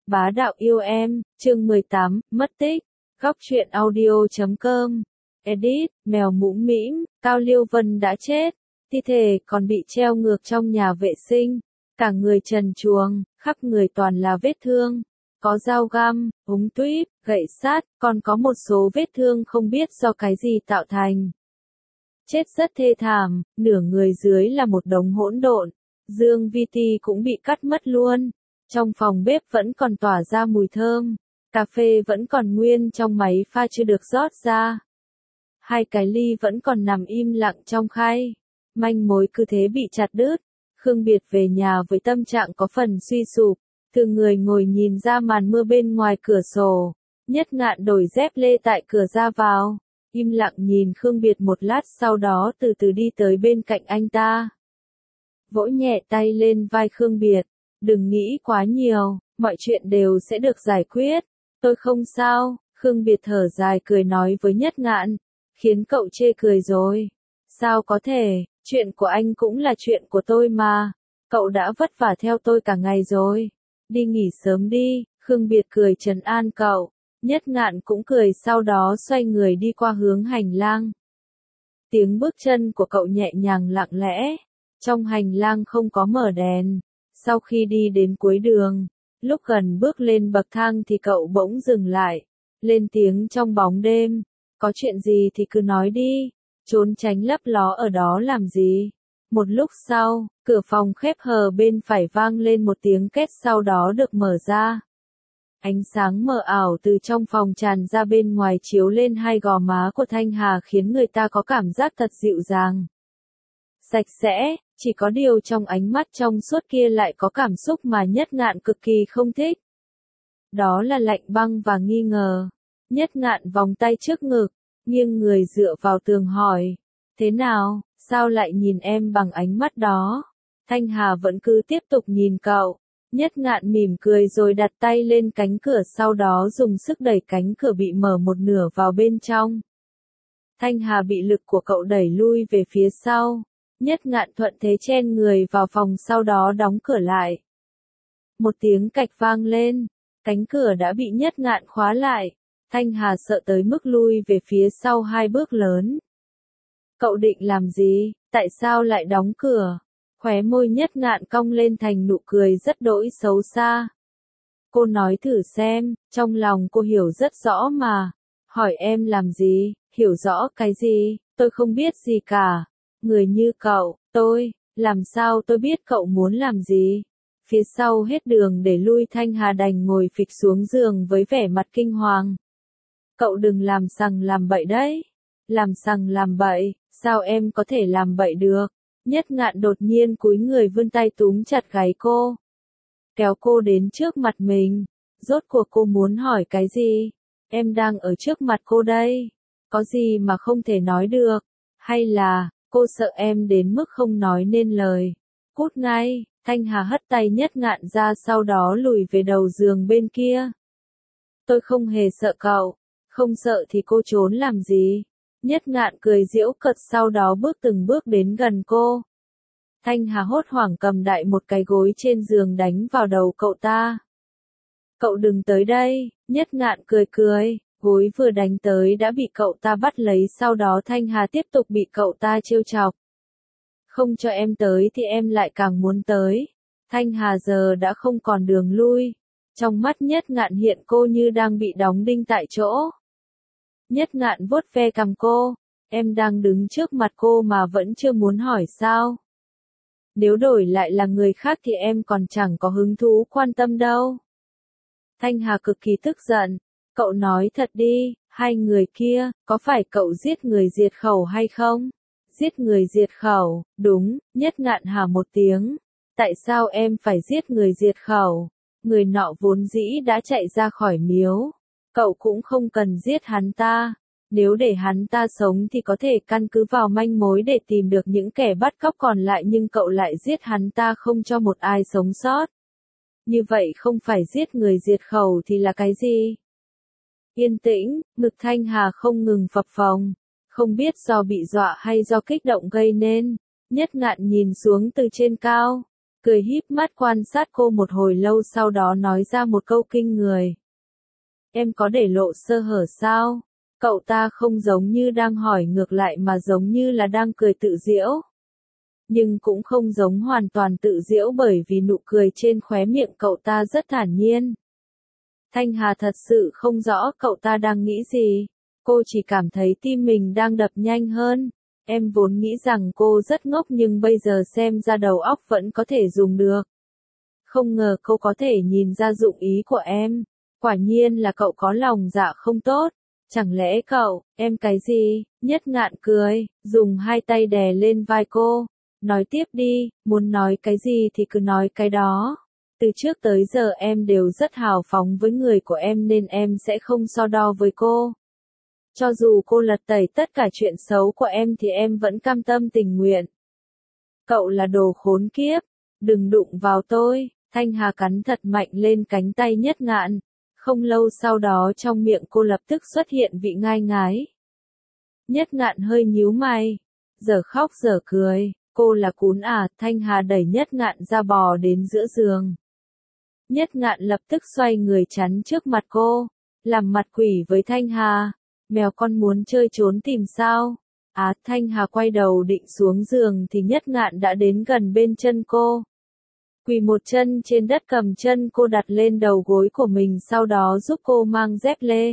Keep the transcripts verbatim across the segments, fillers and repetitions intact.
Bá đạo yêu em, chương mười tám, mất tích. Góc truyện audio chấm com. Edit, mèo mũm mĩm, Cao Liêu Vân đã chết. Thi thể còn bị treo ngược trong nhà vệ sinh. Cả người trần truồng, khắp người toàn là vết thương. Có dao găm, ống tuyếp, gậy sắt, còn có một số vết thương không biết do cái gì tạo thành. Chết rất thê thảm, nửa người dưới là một đống hỗn độn. Dương Vi Ti cũng bị cắt mất luôn. Trong phòng bếp vẫn còn tỏa ra mùi thơm. Cà phê vẫn còn nguyên trong máy pha chưa được rót ra. Hai cái ly vẫn còn nằm im lặng trong khay. Manh mối cứ thế bị chặt đứt. Khương Biệt về nhà với tâm trạng có phần suy sụp. Thường người ngồi nhìn ra màn mưa bên ngoài cửa sổ. Nhất Ngạn đổi dép lê tại cửa ra vào. Im lặng nhìn Khương Biệt một lát, sau đó từ từ đi tới bên cạnh anh ta. Vỗ nhẹ tay lên vai Khương Biệt. Đừng nghĩ quá nhiều, mọi chuyện đều sẽ được giải quyết. Tôi không sao, Khương Biệt thở dài cười nói với Nhất Ngạn. Khiến cậu chê cười rồi. Sao có thể, chuyện của anh cũng là chuyện của tôi mà. Cậu đã vất vả theo tôi cả ngày rồi. Đi nghỉ sớm đi, Khương Biệt cười trấn an cậu. Nhất Ngạn cũng cười, sau đó xoay người đi qua hướng hành lang. Tiếng bước chân của cậu nhẹ nhàng lặng lẽ. Trong hành lang không có mở đèn. Sau khi đi đến cuối đường, lúc gần bước lên bậc thang thì cậu bỗng dừng lại. Lên tiếng trong bóng đêm. Có chuyện gì thì cứ nói đi. Trốn tránh lấp ló ở đó làm gì. Một lúc sau, cửa phòng khép hờ bên phải vang lên một tiếng két, sau đó được mở ra. Ánh sáng mờ ảo từ trong phòng tràn ra bên ngoài, chiếu lên hai gò má của Thanh Hà khiến người ta có cảm giác thật dịu dàng. Sạch sẽ, chỉ có điều trong ánh mắt trong suốt kia lại có cảm xúc mà Nhất Ngạn cực kỳ không thích. Đó là lạnh băng và nghi ngờ. Nhất Ngạn vòng tay trước ngực, nghiêng người dựa vào tường hỏi. Thế nào, sao lại nhìn em bằng ánh mắt đó? Thanh Hà vẫn cứ tiếp tục nhìn cậu. Nhất Ngạn mỉm cười rồi đặt tay lên cánh cửa, sau đó dùng sức đẩy cánh cửa bị mở một nửa vào bên trong. Thanh Hà bị lực của cậu đẩy lui về phía sau. Nhất Ngạn thuận thế chen người vào phòng, sau đó đóng cửa lại. Một tiếng cạch vang lên, cánh cửa đã bị Nhất Ngạn khóa lại. Thanh Hà sợ tới mức lui về phía sau hai bước lớn. Cậu định làm gì, tại sao lại đóng cửa? Khóe môi Nhất Ngạn cong lên thành nụ cười rất đỗi xấu xa. Cô nói thử xem, trong lòng cô hiểu rất rõ mà. Hỏi em làm gì, hiểu rõ cái gì, tôi không biết gì cả. Người như cậu, tôi, làm sao tôi biết cậu muốn làm gì? Phía sau hết đường để lui, Thanh Hà đành ngồi phịch xuống giường với vẻ mặt kinh hoàng. Cậu đừng làm sằng làm bậy đấy. Làm sằng làm bậy, sao em có thể làm bậy được? Nhất Ngạn đột nhiên cúi người vươn tay túm chặt gáy cô. Kéo cô đến trước mặt mình. Rốt cuộc cô muốn hỏi cái gì? Em đang ở trước mặt cô đây. Có gì mà không thể nói được? Hay là, cô sợ em đến mức không nói nên lời? Cút ngay, Thanh Hà hất tay Nhất Ngạn ra, sau đó lùi về đầu giường bên kia. Tôi không hề sợ cậu. Không sợ thì cô trốn làm gì? Nhất Ngạn cười giễu cợt, sau đó bước từng bước đến gần cô. Thanh Hà hốt hoảng cầm đại một cái gối trên giường đánh vào đầu cậu ta. Cậu đừng tới đây, Nhất Ngạn cười cười, gối vừa đánh tới đã bị cậu ta bắt lấy, sau đó Thanh Hà tiếp tục bị cậu ta trêu chọc. Không cho em tới thì em lại càng muốn tới. Thanh Hà giờ đã không còn đường lui. Trong mắt Nhất Ngạn hiện cô như đang bị đóng đinh tại chỗ. Nhất Ngạn vuốt ve cằm cô. Em đang đứng trước mặt cô mà vẫn chưa muốn hỏi sao? Nếu đổi lại là người khác thì em còn chẳng có hứng thú quan tâm đâu. Thanh Hà cực kỳ tức giận. Cậu nói thật đi, hai người kia, có phải cậu giết người diệt khẩu hay không? Giết người diệt khẩu, đúng, Nhất Ngạn hả một tiếng. Tại sao em phải giết người diệt khẩu? Người nọ vốn dĩ đã chạy ra khỏi miếu. Cậu cũng không cần giết hắn ta. Nếu để hắn ta sống thì có thể căn cứ vào manh mối để tìm được những kẻ bắt cóc còn lại, nhưng cậu lại giết hắn ta không cho một ai sống sót. Như vậy không phải giết người diệt khẩu thì là cái gì? Yên tĩnh, ngực Thanh Hà không ngừng phập phồng. Không biết do bị dọa hay do kích động gây nên. Nhất Ngạn nhìn xuống từ trên cao. cười híp mắt quan sát cô một hồi lâu sau đó nói ra một câu kinh người. Em có để lộ sơ hở sao? Cậu ta không giống như đang hỏi ngược lại mà giống như là đang cười tự giễu. Nhưng cũng không giống hoàn toàn tự giễu bởi vì nụ cười trên khóe miệng cậu ta rất thản nhiên. Thanh Hà thật sự không rõ cậu ta đang nghĩ gì. Cô chỉ cảm thấy tim mình đang đập nhanh hơn. Em vốn nghĩ rằng cô rất ngốc nhưng bây giờ xem ra đầu óc vẫn có thể dùng được. Không ngờ cô có thể nhìn ra dụng ý của em. Quả nhiên là cậu có lòng dạ không tốt. Chẳng lẽ cậu, em cái gì? Nhất Ngạn cười, dùng hai tay đè lên vai cô. Nói tiếp đi, muốn nói cái gì thì cứ nói cái đó. Từ trước tới giờ em đều rất hào phóng với người của em nên em sẽ không so đo với cô. Cho dù cô lật tẩy tất cả chuyện xấu của em thì em vẫn cam tâm tình nguyện. Cậu là đồ khốn kiếp, đừng đụng vào tôi. Thanh Hà cắn thật mạnh lên cánh tay Nhất Ngạn. Không lâu sau đó trong miệng cô lập tức xuất hiện vị ngai ngái. Nhất Ngạn hơi nhíu mày, giờ khóc giờ cười, cô là cún à? Thanh Hà đẩy Nhất Ngạn ra bò đến giữa giường. Nhất Ngạn lập tức xoay người chắn trước mặt cô, làm mặt quỷ với Thanh Hà. Mèo con muốn chơi trốn tìm sao? Á, Thanh Hà quay đầu định xuống giường thì Nhất Ngạn đã đến gần bên chân cô. Quỳ một chân trên đất cầm chân cô đặt lên đầu gối của mình sau đó giúp cô mang dép lê.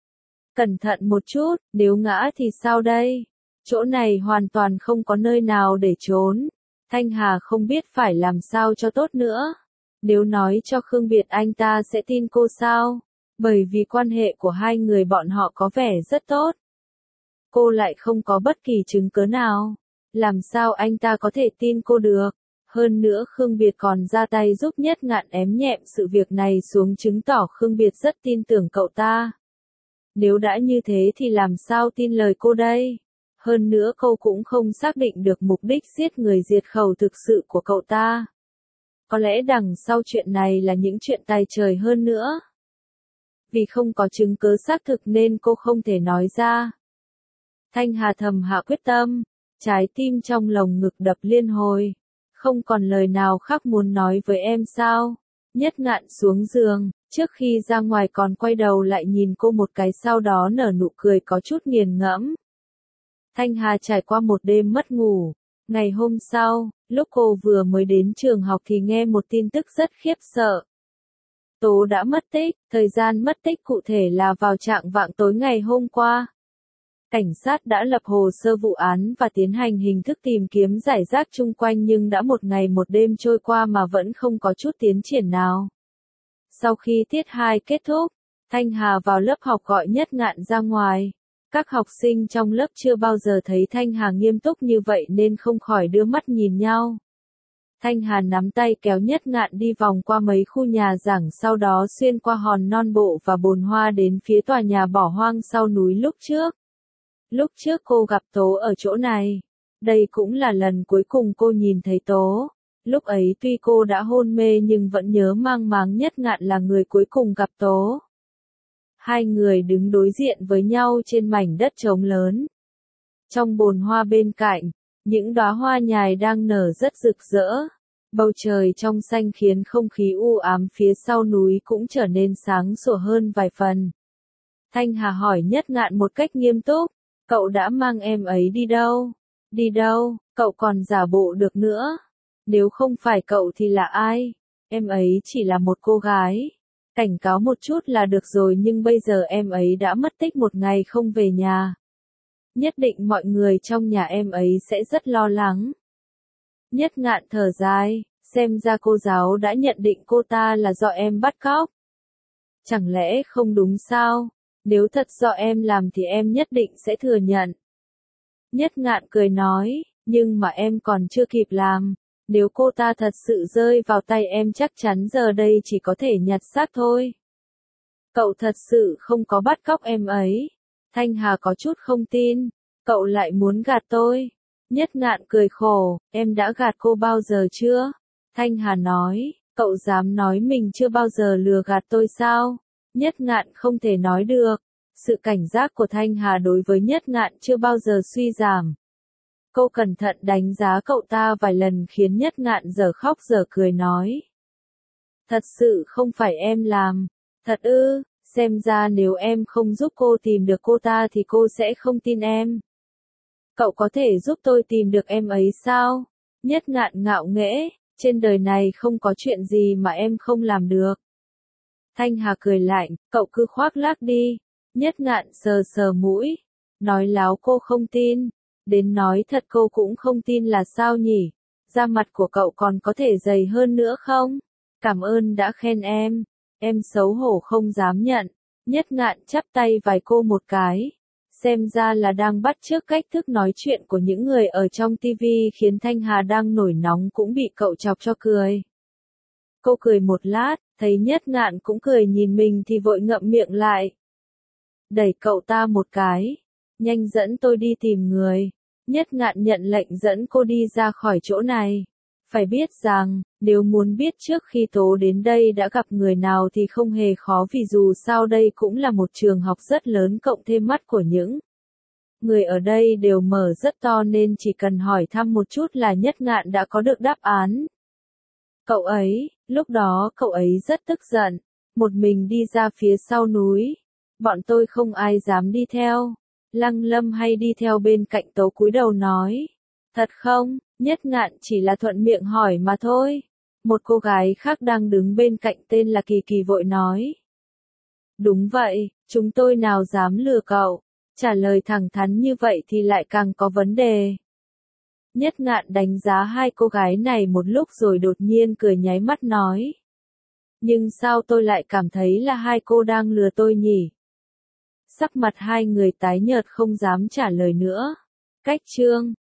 Cẩn thận một chút, nếu ngã thì sao đây? Chỗ này hoàn toàn không có nơi nào để trốn. Thanh Hà không biết phải làm sao cho tốt nữa. Nếu nói cho Khương Biệt anh ta sẽ tin cô sao? Bởi vì quan hệ của hai người bọn họ có vẻ rất tốt. Cô lại không có bất kỳ chứng cớ nào. Làm sao anh ta có thể tin cô được? Hơn nữa Khương Biệt còn ra tay giúp Nhất Ngạn ém nhẹm sự việc này xuống chứng tỏ Khương Biệt rất tin tưởng cậu ta. Nếu đã như thế thì làm sao tin lời cô đây? Hơn nữa cô cũng không xác định được mục đích giết người diệt khẩu thực sự của cậu ta. Có lẽ đằng sau chuyện này là những chuyện tài trời hơn nữa. Vì không có chứng cứ xác thực nên cô không thể nói ra. Thanh Hà thầm hạ quyết tâm, trái tim trong lồng ngực đập liên hồi. Không còn lời nào khác muốn nói với em sao? Nhất Ngạn xuống giường, trước khi ra ngoài còn quay đầu lại nhìn cô một cái sau đó nở nụ cười có chút nghiền ngẫm. Thanh Hà trải qua một đêm mất ngủ. Ngày hôm sau, lúc cô vừa mới đến trường học thì nghe một tin tức rất khiếp sợ. Tố đã mất tích, thời gian mất tích cụ thể là vào trạng vạng tối ngày hôm qua. Cảnh sát đã lập hồ sơ vụ án và tiến hành hình thức tìm kiếm rải rác chung quanh nhưng đã một ngày một đêm trôi qua mà vẫn không có chút tiến triển nào. Sau khi tiết hai kết thúc, Thanh Hà vào lớp học gọi Nhất Ngạn ra ngoài. Các học sinh trong lớp chưa bao giờ thấy Thanh Hà nghiêm túc như vậy nên không khỏi đưa mắt nhìn nhau. Thanh Hà nắm tay kéo Nhất Ngạn đi vòng qua mấy khu nhà giảng sau đó xuyên qua hòn non bộ và bồn hoa đến phía tòa nhà bỏ hoang sau núi lúc trước. Lúc trước cô gặp Tố ở chỗ này. Đây cũng là lần cuối cùng cô nhìn thấy Tố. Lúc ấy tuy cô đã hôn mê nhưng vẫn nhớ mang máng Nhất Ngạn là người cuối cùng gặp Tố. Hai người đứng đối diện với nhau trên mảnh đất trống lớn. Trong bồn hoa bên cạnh, những đóa hoa nhài đang nở rất rực rỡ. Bầu trời trong xanh khiến không khí u ám phía sau núi cũng trở nên sáng sủa hơn vài phần. Thanh Hà hỏi Nhất Ngạn một cách nghiêm túc, cậu đã mang em ấy đi đâu? Đi đâu, cậu còn giả bộ được nữa. Nếu không phải cậu thì là ai? Em ấy chỉ là một cô gái. Cảnh cáo một chút là được rồi nhưng bây giờ em ấy đã mất tích một ngày không về nhà. Nhất định mọi người trong nhà em ấy sẽ rất lo lắng. Nhất Ngạn thở dài, xem ra cô giáo đã nhận định cô ta là do em bắt cóc. Chẳng lẽ không đúng sao? Nếu thật do em làm thì em nhất định sẽ thừa nhận. Nhất Ngạn cười nói, nhưng mà em còn chưa kịp làm. Nếu cô ta thật sự rơi vào tay em chắc chắn giờ đây chỉ có thể nhặt xác thôi. Cậu thật sự không có bắt cóc em ấy. Thanh Hà có chút không tin. Cậu lại muốn gạt tôi. Nhất Ngạn cười khổ, em đã gạt cô bao giờ chưa? Thanh Hà nói, cậu dám nói mình chưa bao giờ lừa gạt tôi sao? Nhất Ngạn không thể nói được. Sự cảnh giác của Thanh Hà đối với Nhất Ngạn chưa bao giờ suy giảm. Cô cẩn thận đánh giá cậu ta vài lần khiến Nhất Ngạn giờ khóc giờ cười nói. Thật sự không phải em làm. Thật ư, xem ra nếu em không giúp cô tìm được cô ta thì cô sẽ không tin em. Cậu có thể giúp tôi tìm được em ấy sao? Nhất Ngạn ngạo nghễ, trên đời này không có chuyện gì mà em không làm được. Thanh Hà cười lạnh, cậu cứ khoác lác đi. Nhất Ngạn sờ sờ mũi, nói láo cô không tin. Đến nói thật cô cũng không tin là sao nhỉ? Da mặt của cậu còn có thể dày hơn nữa không? Cảm ơn đã khen em. Em xấu hổ không dám nhận. Nhất Ngạn chắp tay vài cô một cái. Xem ra là đang bắt chước cách thức nói chuyện của những người ở trong tivi khiến Thanh Hà đang nổi nóng cũng bị cậu chọc cho cười. Cô cười một lát, thấy Nhất Ngạn cũng cười nhìn mình thì vội ngậm miệng lại. Đẩy cậu ta một cái. Nhanh dẫn tôi đi tìm người. Nhất Ngạn nhận lệnh dẫn cô đi ra khỏi chỗ này. Phải biết rằng, nếu muốn biết trước khi Tố đến đây đã gặp người nào thì không hề khó vì dù sao đây cũng là một trường học rất lớn cộng thêm mắt của những người ở đây đều mở rất to nên chỉ cần hỏi thăm một chút là Nhất Ngạn đã có được đáp án. Cậu ấy, lúc đó cậu ấy rất tức giận, một mình đi ra phía sau núi. Bọn tôi không ai dám đi theo. Lăng Lâm hay đi theo bên cạnh Tố cúi đầu nói. Thật không? Nhất Ngạn chỉ là thuận miệng hỏi mà thôi. Một cô gái khác đang đứng bên cạnh tên là Kỳ Kỳ vội nói. Đúng vậy, chúng tôi nào dám lừa cậu. Trả lời thẳng thắn như vậy thì lại càng có vấn đề. Nhất Ngạn đánh giá hai cô gái này một lúc rồi đột nhiên cười nháy mắt nói. Nhưng sao tôi lại cảm thấy là hai cô đang lừa tôi nhỉ? Sắc mặt hai người tái nhợt không dám trả lời nữa. Cách chương